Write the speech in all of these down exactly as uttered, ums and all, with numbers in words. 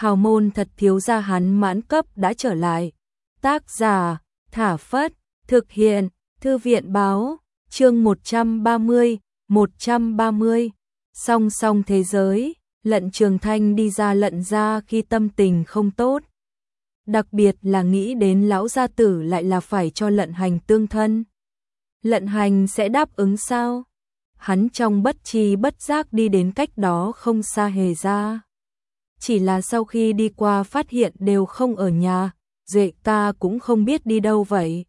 hào môn thật thiếu gia hắn mãn cấp đã trở lại. Tác giả, Thả Phất, thực hiện, Thư viện báo, chương một trăm ba mươi, một trăm ba mươi. Song song thế giới, Lận Trường Thanh đi ra Lận gia khi tâm tình không tốt. Đặc biệt là nghĩ đến lão gia tử lại là phải cho Lận Hành tương thân. Lận Hành sẽ đáp ứng sao? Hắn trong bất tri bất giác đi đến cách đó không xa Hề gia. Chỉ là sau khi đi qua phát hiện đều không ở nhà, Duệ ca cũng không biết đi đâu vậy.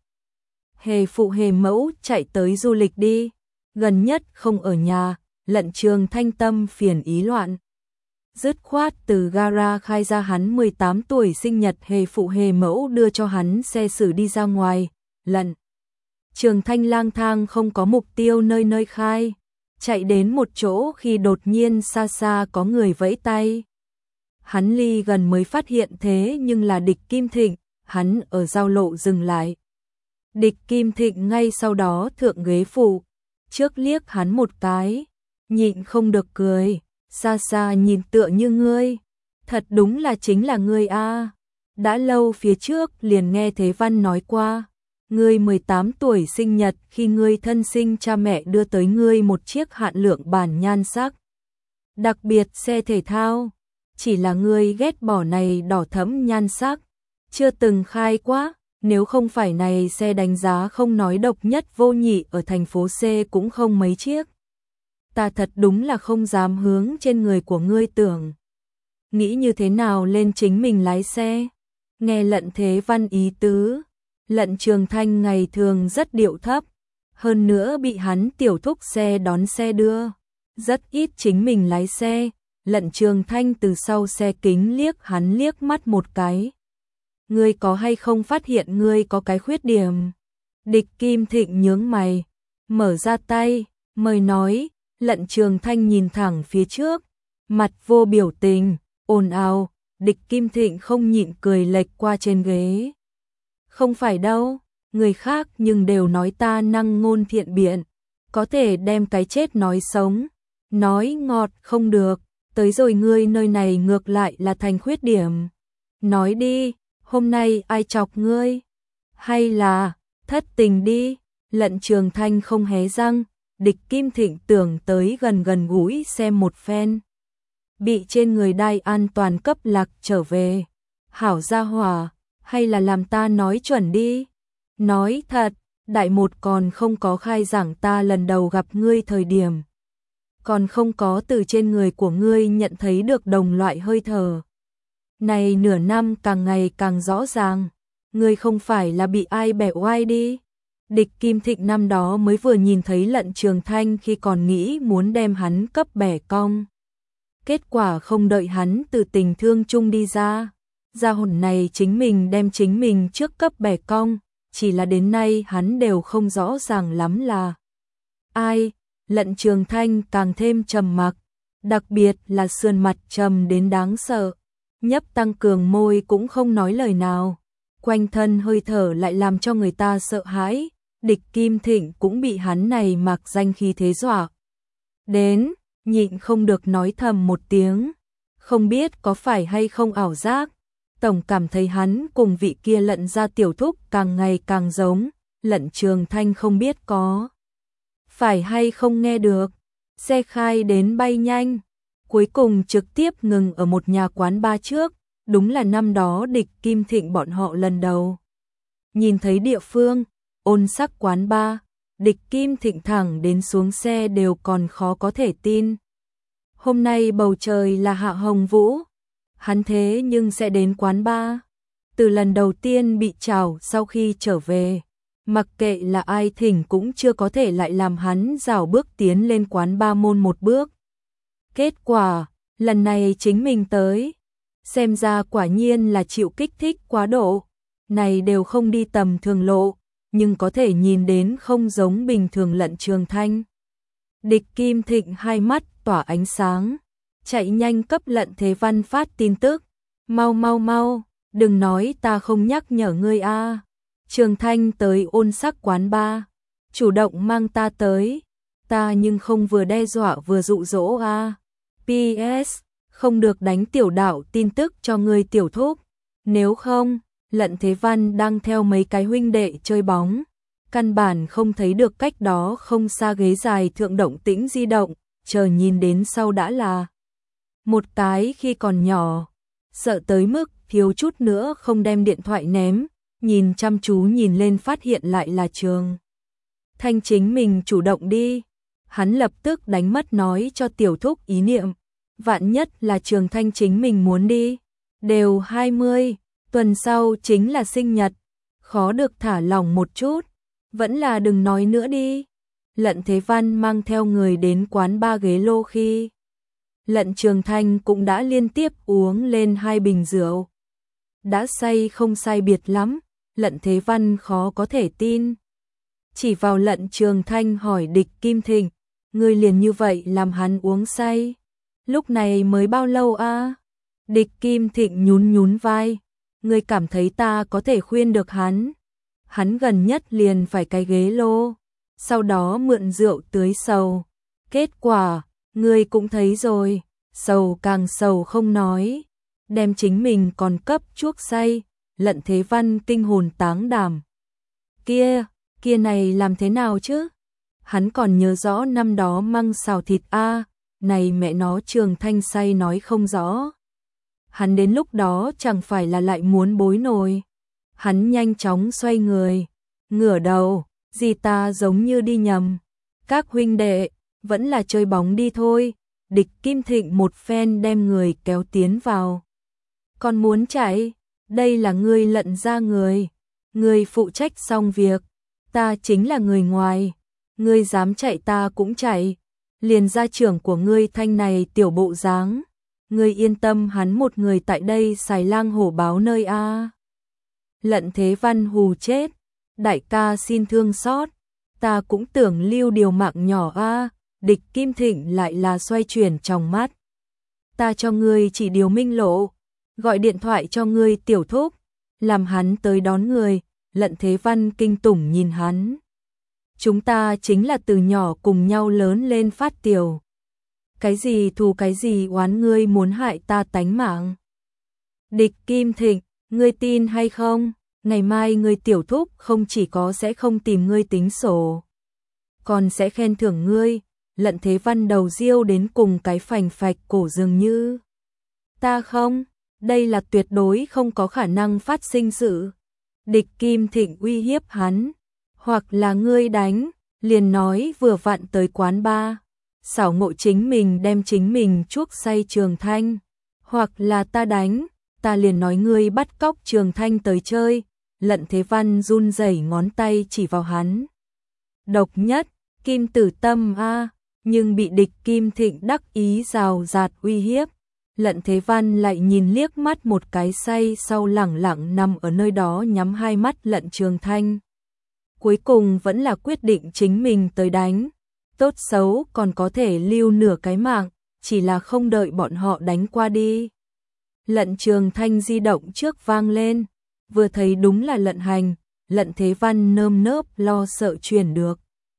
Hề phụ Hề mẫu chạy tới du lịch đi, gần nhất không ở nhà, Lận Trường Thanh tâm phiền ý loạn. Dứt khoát từ gara khai ra hắn mười tám tuổi sinh nhật, Hề phụ Hề mẫu đưa cho hắn xe xử đi ra ngoài. Lận Trường Thanh lang thang không có mục tiêu nơi nơi khai, chạy đến một chỗ khi đột nhiên xa xa có người vẫy tay. Hắn ly gần mới phát hiện thế nhưng là Địch Kim Thịnh, hắn ở giao lộ dừng lại. Địch Kim Thịnh ngay sau đó thượng ghế phụ, trước liếc hắn một cái, nhịn không được cười, xa xa nhìn tựa như ngươi, thật đúng là chính là ngươi a. Đã lâu phía trước liền nghe Thế Văn nói qua, ngươi mười tám tuổi sinh nhật khi ngươi thân sinh cha mẹ đưa tới ngươi một chiếc hạn lượng bản nhan sắc. Đặc biệt xe thể thao, chỉ là ngươi ghét bỏ này đỏ thẫm nhan sắc, chưa từng khai quá, nếu không phải này xe đánh giá không nói độc nhất vô nhị ở thành phố C cũng không mấy chiếc. Ta thật đúng là không dám hướng trên người của ngươi tưởng. Nghĩ như thế nào lên chính mình lái xe. Nghe Lận Thế Văn ý tứ, Lận Trường Thanh ngày thường rất điệu thấp, hơn nữa bị hắn tiểu thúc xe đón xe đưa, rất ít chính mình lái xe. Lận Trường Thanh từ sau xe kính liếc hắn liếc mắt một cái. Ngươi có hay không phát hiện ngươi có cái khuyết điểm? Địch Kim Thịnh nhướng mày, mở ra tay, mời nói. Lận Trường Thanh nhìn thẳng phía trước, mặt vô biểu tình, ồn ào. Địch Kim Thịnh không nhịn cười lệch qua trên ghế. Không phải đâu, người khác nhưng đều nói ta năng ngôn thiện biện, có thể đem cái chết nói sống, nói ngọt không được, tới rồi ngươi nơi này ngược lại là thành khuyết điểm. Nói đi, hôm nay ai chọc ngươi? Hay là thất tình đi? Lận Trường Thanh không hé răng. Địch Kim Thịnh tưởng tới gần gần gũi xem một phen, bị trên người đai an toàn cấp lạc trở về. Hảo gia hỏa, hay là làm ta nói chuẩn đi. Nói thật, đại một còn không có khai giảng, ta lần đầu gặp ngươi thời điểm, còn không có từ trên người của ngươi nhận thấy được đồng loại hơi thở. Này nửa năm càng ngày càng rõ ràng, ngươi không phải là bị ai bẻ oai đi. Địch Kim Thịnh năm đó mới vừa nhìn thấy Lận Trường Thanh khi còn nghĩ muốn đem hắn cấp bẻ cong. Kết quả không đợi hắn từ tình thương chung đi ra, gia hồn này chính mình đem chính mình trước cấp bẻ cong, chỉ là đến nay hắn đều không rõ ràng lắm là ai. Lận Trường Thanh càng thêm trầm mặc, đặc biệt là sườn mặt trầm đến đáng sợ, nhấp tăng cường môi cũng không nói lời nào, quanh thân hơi thở lại làm cho người ta sợ hãi. Địch Kim Thịnh cũng bị hắn này mặc danh khí thế dọa đến, nhịn không được nói thầm một tiếng, không biết có phải hay không ảo giác, tổng cảm thấy hắn cùng vị kia Lận gia tiểu thúc càng ngày càng giống. Lận Trường Thanh không biết có phải hay không nghe được, xe khai đến bay nhanh, cuối cùng trực tiếp ngừng ở một nhà quán bar trước, đúng là năm đó Địch Kim Thịnh bọn họ lần đầu nhìn thấy địa phương. Ôn sắc quán bar, Địch Kim Thịnh thẳng đến xuống xe đều còn khó có thể tin. Hôm nay bầu trời là hạ hồng vũ, hắn thế nhưng sẽ đến quán bar. Từ lần đầu tiên bị chào sau khi trở về, mặc kệ là ai thỉnh cũng chưa có thể lại làm hắn rảo bước tiến lên quán bar môn một bước. Kết quả, lần này chính mình tới, xem ra quả nhiên là chịu kích thích quá độ, này đều không đi tầm thường lộ, nhưng có thể nhìn đến không giống bình thường Lận Trường Thanh. Địch Kim Thịnh hai mắt tỏa ánh sáng, chạy nhanh cấp Lận Thế Văn phát tin tức. Mau mau mau, đừng nói ta không nhắc nhở ngươi a. Trường Thanh tới ôn sắc quán bar, chủ động mang ta tới, ta nhưng không vừa đe dọa vừa dụ dỗ a. pê ét, không được đánh tiểu đạo tin tức cho ngươi tiểu thúc, nếu không, Lận Thế Văn đang theo mấy cái huynh đệ chơi bóng, căn bản không thấy được cách đó không xa ghế dài thượng động tĩnh di động, chờ nhìn đến sau đã là một cái khi còn nhỏ, sợ tới mức thiếu chút nữa không đem điện thoại ném, nhìn chăm chú nhìn lên phát hiện lại là Trường Thanh chính mình chủ động đi. Hắn lập tức đánh mất nói cho tiểu thúc ý niệm, vạn nhất là Trường Thanh chính mình muốn đi, đều hai mươi, tuần sau chính là sinh nhật, khó được thả lỏng một chút, vẫn là đừng nói nữa đi. Lận Thế Văn mang theo người đến quán ba ghế lô khi Lận Trường Thanh cũng đã liên tiếp uống lên hai bình rượu. Đã say không sai biệt lắm, Lận Thế Văn khó có thể tin. Chỉ vào Lận Trường Thanh hỏi Địch Kim Thịnh, ngươi liền như vậy làm hắn uống say. Lúc này mới bao lâu a? Địch Kim Thịnh nhún nhún vai, ngươi cảm thấy ta có thể khuyên được hắn? Hắn gần nhất liền phải cái ghế lô, sau đó mượn rượu tưới sầu. Kết quả, ngươi cũng thấy rồi, sầu càng sầu không nói, đem chính mình còn cấp chuốc say. Lận Thế Văn kinh hồn táng đảm. Kia, kia này làm thế nào chứ? Hắn còn nhớ rõ năm đó măng xào thịt a, này mẹ nó Trường Thanh say nói không rõ. Hắn đến lúc đó chẳng phải là lại muốn bối nồi. Hắn nhanh chóng xoay người, ngửa đầu, gì ta giống như đi nhầm. Các huynh đệ, vẫn là chơi bóng đi thôi. Địch Kim Thịnh một phen đem người kéo tiến vào. Còn muốn chạy, đây là ngươi Lận ra người. Ngươi phụ trách xong việc, ta chính là người ngoài. Ngươi dám chạy ta cũng chạy. Liền gia trưởng của ngươi Thanh này tiểu bộ dáng. Ngươi yên tâm hắn một người tại đây xài lang hổ báo nơi a. Lận Thế Văn hù chết. Đại ca xin thương xót, ta cũng tưởng lưu điều mạng nhỏ a. Địch Kim Thịnh lại là xoay chuyển trong mắt. Ta cho ngươi chỉ điều minh lộ, gọi điện thoại cho ngươi tiểu thúc, làm hắn tới đón người. Lận Thế Văn kinh tủng nhìn hắn. Chúng ta chính là từ nhỏ cùng nhau lớn lên phát tiểu. Cái gì thù cái gì oán ngươi muốn hại ta tánh mạng. Địch Kim Thịnh, ngươi tin hay không? Ngày mai ngươi tiểu thúc không chỉ có sẽ không tìm ngươi tính sổ, còn sẽ khen thưởng ngươi. Lận Thế Văn đầu riêu đến cùng cái phành phạch cổ dường như. Ta không, đây là tuyệt đối không có khả năng phát sinh sự. Địch Kim Thịnh uy hiếp hắn, hoặc là ngươi đánh, liền nói vừa vặn tới quán ba, xảo ngộ chính mình đem chính mình chuốc say Trường Thanh, hoặc là ta đánh, ta liền nói ngươi bắt cóc Trường Thanh tới chơi. Lận Thế Văn run rẩy ngón tay chỉ vào hắn. Độc nhất, Kim Tử Tâm a, nhưng bị Địch Kim Thịnh đắc ý rào rạt uy hiếp. Lận Thế Văn lại nhìn liếc mắt một cái say sau lẳng lặng nằm ở nơi đó nhắm hai mắt Lận Trường Thanh. Cuối cùng vẫn là quyết định chính mình tới đánh. Tốt xấu còn có thể lưu nửa cái mạng, chỉ là không đợi bọn họ đánh qua đi. Lận Trường Thanh di động trước vang lên, vừa thấy đúng là Lận Hành. Lận Thế Văn nơm nớp lo sợ truyền được.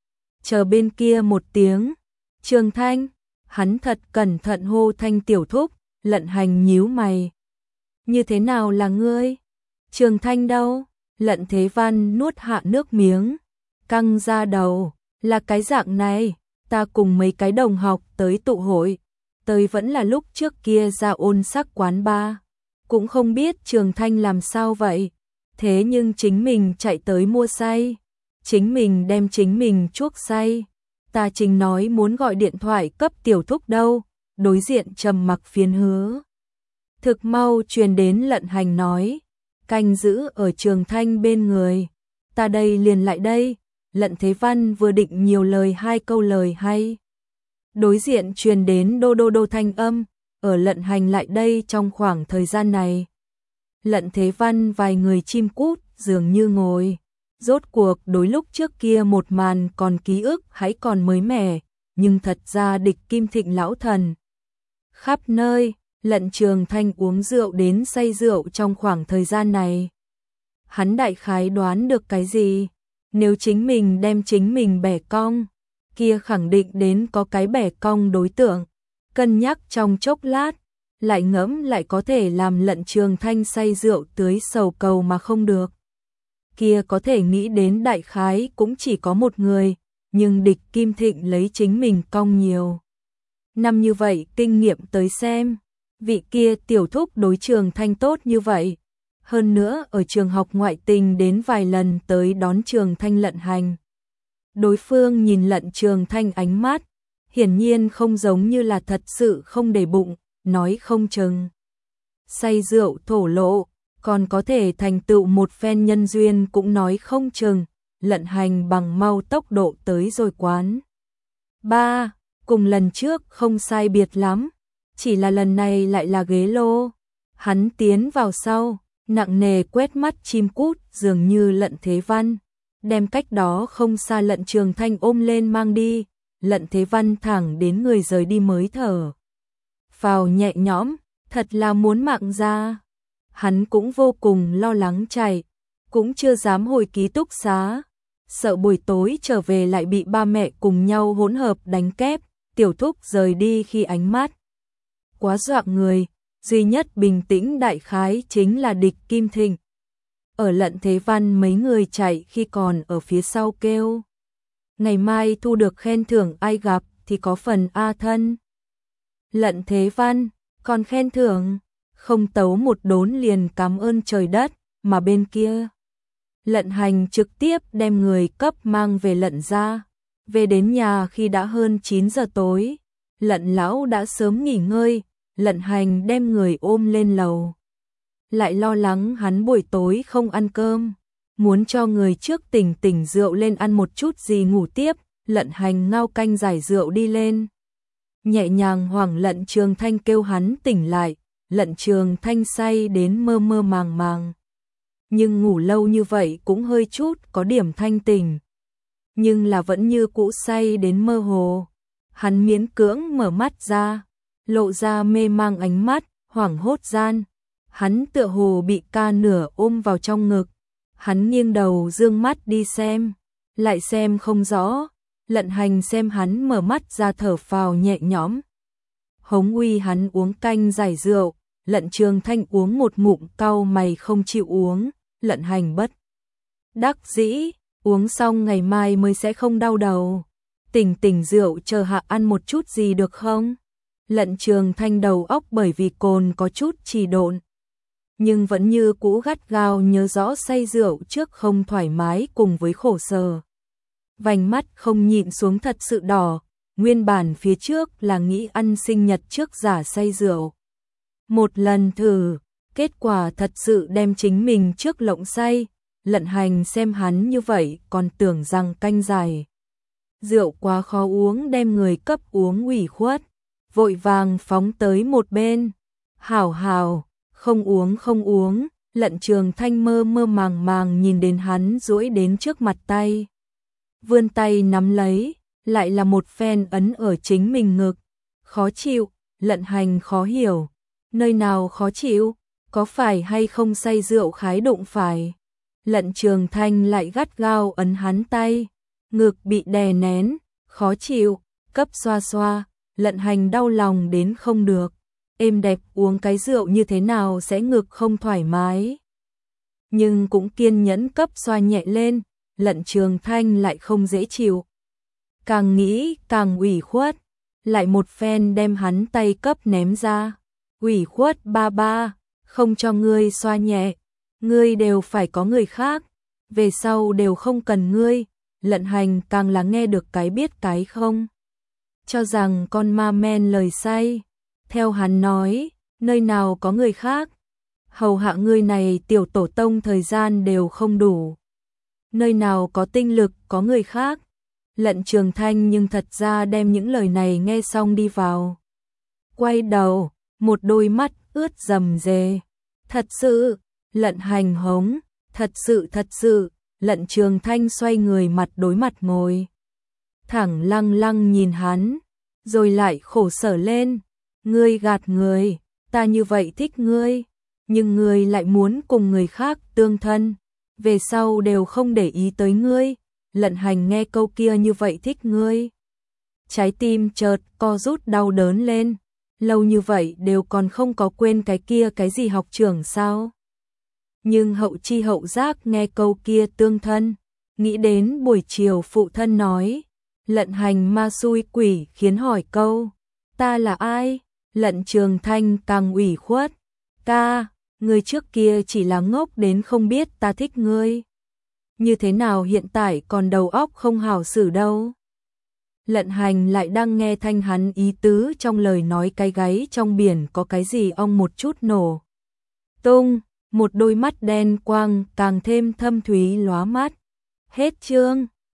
Chờ bên kia một tiếng, Trường Thanh, hắn thật cẩn thận hô Thanh tiểu thúc. Lận Hành nhíu mày. Như thế nào là ngươi? Trường Thanh đâu? Lận Thế Văn nuốt hạ nước miếng, căng ra đầu, là cái dạng này, ta cùng mấy cái đồng học tới tụ hội, tới vẫn là lúc trước kia ra ôn sắc quán ba, cũng không biết Trường Thanh làm sao vậy, thế nhưng chính mình chạy tới mua say, chính mình đem chính mình chuốc say, ta chính nói muốn gọi điện thoại cấp tiểu thúc đâu. Đối diện trầm mặc phiền hứa. Thực mau truyền đến Lận Hành nói, canh giữ ở Trường Thanh bên người, ta đây liền lại đây. Lận Thế Văn vừa định nhiều lời hai câu lời hay. Đối diện truyền đến đô đô đô thanh âm, ở Lận Hành lại đây trong khoảng thời gian này. Lận Thế Văn vài người chim cút dường như ngồi, rốt cuộc đối lúc trước kia một màn còn ký ức hãy còn mới mẻ, nhưng thật ra Địch Kim Thịnh lão thần. Khắp nơi, Lận Trường Thanh uống rượu đến say rượu trong khoảng thời gian này. Hắn đại khái đoán được cái gì? Nếu chính mình đem chính mình bẻ cong, kia khẳng định đến có cái bẻ cong đối tượng. Cân nhắc trong chốc lát, lại ngẫm lại có thể làm Lận Trường Thanh say rượu tưới sầu cầu mà không được. Kia có thể nghĩ đến đại khái cũng chỉ có một người, nhưng địch Kim Thịnh lấy chính mình cong nhiều năm như vậy kinh nghiệm tới xem, vị kia tiểu thúc đối Trường Thanh tốt như vậy. Hơn nữa ở trường học ngoại tình đến vài lần tới đón Trường Thanh Lận Hành. Đối phương nhìn Lận Trường Thanh ánh mắt, hiển nhiên không giống như là thật sự không để bụng, nói không chừng say rượu thổ lộ, còn có thể thành tựu một phen nhân duyên cũng nói không chừng. Lận Hành bằng mau tốc độ tới rồi quán ba, cùng lần trước không sai biệt lắm, chỉ là lần này lại là ghế lô. Hắn tiến vào sau, nặng nề quét mắt chim cút, dường như Lận Thế Văn đem cách đó không xa Lận Trường Thanh ôm lên mang đi. Lận Thế Văn thẳng đến người rời đi mới thở phào nhẹ nhõm, thật là muốn mạng ra. Hắn cũng vô cùng lo lắng chạy, cũng chưa dám hồi ký túc xá, sợ buổi tối trở về lại bị ba mẹ cùng nhau hỗn hợp đánh kép. Tiểu thúc rời đi khi ánh mắt quá dọa người, duy nhất bình tĩnh đại khái chính là địch Kim Thịnh. Ở Lận Thế Văn mấy người chạy khi còn ở phía sau kêu ngày mai thu được khen thưởng ai gặp thì có phần A thân. Lận Thế Văn, còn khen thưởng, không tấu một đốn liền cảm ơn trời đất, mà bên kia Lận Hành trực tiếp đem người cấp mang về Lận gia. Về đến nhà khi đã hơn chín giờ tối, Lận lão đã sớm nghỉ ngơi. Lận Hành đem người ôm lên lầu, lại lo lắng hắn buổi tối không ăn cơm, muốn cho người trước tỉnh tỉnh rượu lên ăn một chút gì ngủ tiếp. Lận Hành ngao canh giải rượu đi lên, nhẹ nhàng hoảng Lận Trường Thanh kêu hắn tỉnh lại. Lận Trường Thanh say đến mơ mơ màng màng, nhưng ngủ lâu như vậy cũng hơi chút có điểm thanh tỉnh, nhưng là vẫn như cũ say đến mơ hồ. Hắn miễn cưỡng mở mắt ra, lộ ra mê mang ánh mắt, hoảng hốt gian, hắn tựa hồ bị ca nửa ôm vào trong ngực. Hắn nghiêng đầu dương mắt đi xem, lại xem không rõ. Lận Hành xem hắn mở mắt ra thở phào nhẹ nhõm, hống uy hắn uống canh giải rượu. Lận Trường Thanh uống một ngụm cau mày không chịu uống. Lận Hành bất đắc dĩ, uống xong ngày mai mới sẽ không đau đầu. Tỉnh tỉnh rượu chờ hạ ăn một chút gì được không? Lận Trường Thanh đầu óc bởi vì cồn có chút trì độn, nhưng vẫn như cũ gắt gao nhớ rõ say rượu trước không thoải mái cùng với khổ sở. Vành mắt không nhịn xuống thật sự đỏ, nguyên bản phía trước là nghĩ ăn sinh nhật trước giả say rượu một lần thử, kết quả thật sự đem chính mình trước lộng say. Lận Hành xem hắn như vậy còn tưởng rằng canh giải rượu quá khó uống đem người cấp uống ủy khuất, vội vàng phóng tới một bên. Hảo hảo, không uống không uống. Lận Trường Thanh mơ mơ màng màng nhìn đến hắn duỗi đến trước mặt tay, vươn tay nắm lấy, lại là một phen ấn ở chính mình ngực. Khó chịu. Lận Hành khó hiểu, nơi nào khó chịu, có phải hay không say rượu khái đụng phải. Lận Trường Thanh lại gắt gao ấn hắn tay, ngực bị đè nén, khó chịu, cấp xoa xoa. Lận Hành đau lòng đến không được, êm đẹp uống cái rượu như thế nào sẽ ngực không thoải mái, nhưng cũng kiên nhẫn cấp xoa nhẹ lên. Lận Trường Thanh lại không dễ chịu, càng nghĩ càng ủy khuất, lại một phen đem hắn tay cấp ném ra. Ủy khuất ba ba, không cho ngươi xoa nhẹ, ngươi đều phải có người khác, về sau đều không cần ngươi. Lận Hành càng là nghe được cái biết cái không, cho rằng con ma men lời say. Theo hắn nói, nơi nào có người khác, hầu hạ ngươi này tiểu tổ tông thời gian đều không đủ, nơi nào có tinh lực có người khác. Lận Trường Thanh nhưng thật ra đem những lời này nghe xong đi vào, quay đầu, một đôi mắt ướt rầm rề. Thật sự. Lận Hành hống, thật sự thật sự. Lận Trường Thanh xoay người mặt đối mặt ngồi, thẳng lăng lăng nhìn hắn, rồi lại khổ sở lên. Ngươi gạt người, ta như vậy thích ngươi, nhưng ngươi lại muốn cùng người khác tương thân, về sau đều không để ý tới ngươi. Lận Hành nghe câu kia như vậy thích ngươi, trái tim chợt co rút đau đớn lên. lâu như vậy đều còn không có quên cái kia cái gì học trưởng sao? Nhưng hậu chi hậu giác nghe câu kia tương thân, nghĩ đến buổi chiều phụ thân nói, lận hành ma xui quỷ khiến hỏi câu, ta là ai? Lận Trường Thanh càng ủy khuất, ca, ngươi trước kia chỉ là ngốc đến không biết ta thích ngươi. Như thế nào hiện tại còn đầu óc không hảo xử đâu. Lận hành lại đang nghe thanh hắn ý tứ trong lời nói, cái gáy trong biển có cái gì ong một chút nổ tung, một đôi mắt đen quang càng thêm thâm thúy lóa mắt. Hết chương.